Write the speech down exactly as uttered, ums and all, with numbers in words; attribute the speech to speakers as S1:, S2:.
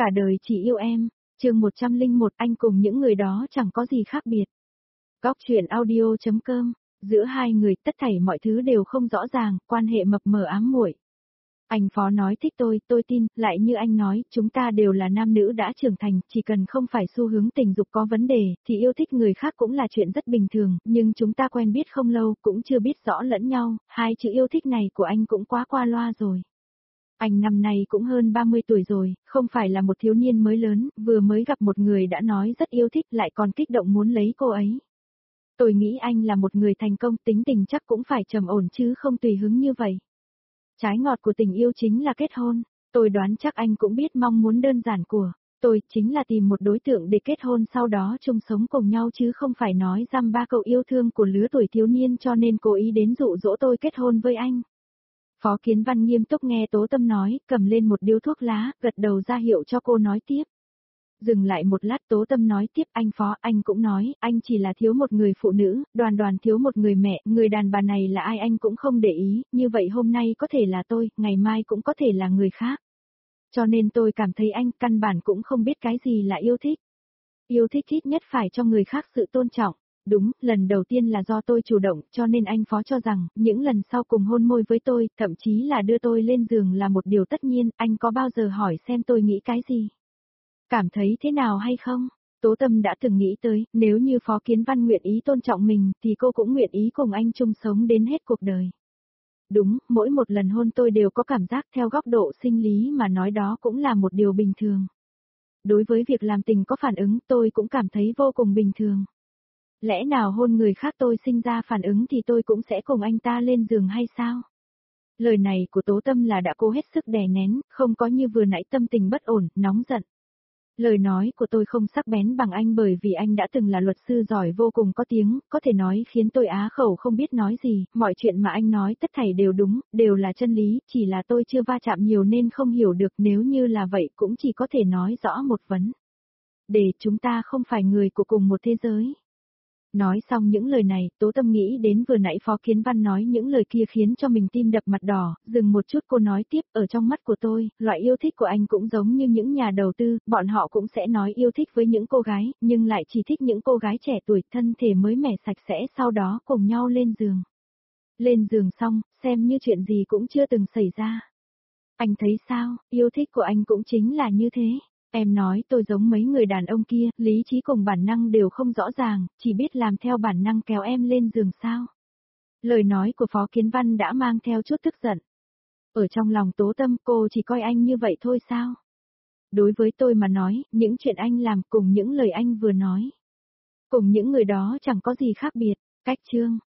S1: Cả đời chỉ yêu em, chương một trăm lẻ một anh cùng những người đó chẳng có gì khác biệt. Góc chuyện audio.com, giữa hai người tất thảy mọi thứ đều không rõ ràng, quan hệ mập mờ ám muội. Anh Phó nói thích tôi, tôi tin, lại như anh nói, chúng ta đều là nam nữ đã trưởng thành, chỉ cần không phải xu hướng tình dục có vấn đề, thì yêu thích người khác cũng là chuyện rất bình thường, nhưng chúng ta quen biết không lâu, cũng chưa biết rõ lẫn nhau, hai chữ yêu thích này của anh cũng quá qua loa rồi. Anh năm nay cũng hơn ba mươi tuổi rồi, không phải là một thiếu niên mới lớn, vừa mới gặp một người đã nói rất yêu thích lại còn kích động muốn lấy cô ấy. Tôi nghĩ anh là một người thành công, tính tình chắc cũng phải trầm ổn chứ không tùy hứng như vậy. Trái ngọt của tình yêu chính là kết hôn, tôi đoán chắc anh cũng biết mong muốn đơn giản của tôi chính là tìm một đối tượng để kết hôn sau đó chung sống cùng nhau chứ không phải nói dăm ba câu yêu thương của lứa tuổi thiếu niên cho nên cố ý đến dụ dỗ tôi kết hôn với anh. Phó Kiến Văn nghiêm túc nghe Tố Tâm nói, cầm lên một điếu thuốc lá, gật đầu ra hiệu cho cô nói tiếp. Dừng lại một lát Tố Tâm nói tiếp, anh Phó, anh cũng nói, anh chỉ là thiếu một người phụ nữ, Đoàn Đoàn thiếu một người mẹ, người đàn bà này là ai anh cũng không để ý, như vậy hôm nay có thể là tôi, ngày mai cũng có thể là người khác. Cho nên tôi cảm thấy anh căn bản cũng không biết cái gì là yêu thích. Yêu thích ít nhất phải cho người khác sự tôn trọng. Đúng, lần đầu tiên là do tôi chủ động, cho nên anh Phó cho rằng, những lần sau cùng hôn môi với tôi, thậm chí là đưa tôi lên giường là một điều tất nhiên, anh có bao giờ hỏi xem tôi nghĩ cái gì? Cảm thấy thế nào hay không? Tố Tâm đã từng nghĩ tới, nếu như Phó Kiến Văn nguyện ý tôn trọng mình, thì cô cũng nguyện ý cùng anh chung sống đến hết cuộc đời. Đúng, mỗi một lần hôn tôi đều có cảm giác theo góc độ sinh lý mà nói đó cũng là một điều bình thường. Đối với việc làm tình có phản ứng tôi cũng cảm thấy vô cùng bình thường. Lẽ nào hôn người khác tôi sinh ra phản ứng thì tôi cũng sẽ cùng anh ta lên giường hay sao? Lời này của Tố Tâm là đã cố hết sức đè nén, không có như vừa nãy tâm tình bất ổn, nóng giận. Lời nói của tôi không sắc bén bằng anh bởi vì anh đã từng là luật sư giỏi vô cùng có tiếng, có thể nói khiến tôi á khẩu không biết nói gì, mọi chuyện mà anh nói tất thảy đều đúng, đều là chân lý, chỉ là tôi chưa va chạm nhiều nên không hiểu được, nếu như là vậy cũng chỉ có thể nói rõ một vấn đề, chúng ta không phải người của cùng một thế giới. Nói xong những lời này, Tố Tâm nghĩ đến vừa nãy Phó Kiến Văn nói những lời kia khiến cho mình tim đập mặt đỏ, dừng một chút cô nói tiếp, ở trong mắt của tôi, loại yêu thích của anh cũng giống như những nhà đầu tư, bọn họ cũng sẽ nói yêu thích với những cô gái, nhưng lại chỉ thích những cô gái trẻ tuổi, thân thể mới mẻ sạch sẽ sau đó cùng nhau lên giường. Lên giường xong, xem như chuyện gì cũng chưa từng xảy ra. Anh thấy sao, yêu thích của anh cũng chính là như thế. Em nói tôi giống mấy người đàn ông kia, lý trí cùng bản năng đều không rõ ràng, chỉ biết làm theo bản năng kéo em lên giường sao. Lời nói của Phó Kiến Văn đã mang theo chút tức giận. Ở trong lòng Tố Tâm cô chỉ coi anh như vậy thôi sao? Đối với tôi mà nói, những chuyện anh làm cùng những lời anh vừa nói. Cùng những người đó chẳng có gì khác biệt, cách chương.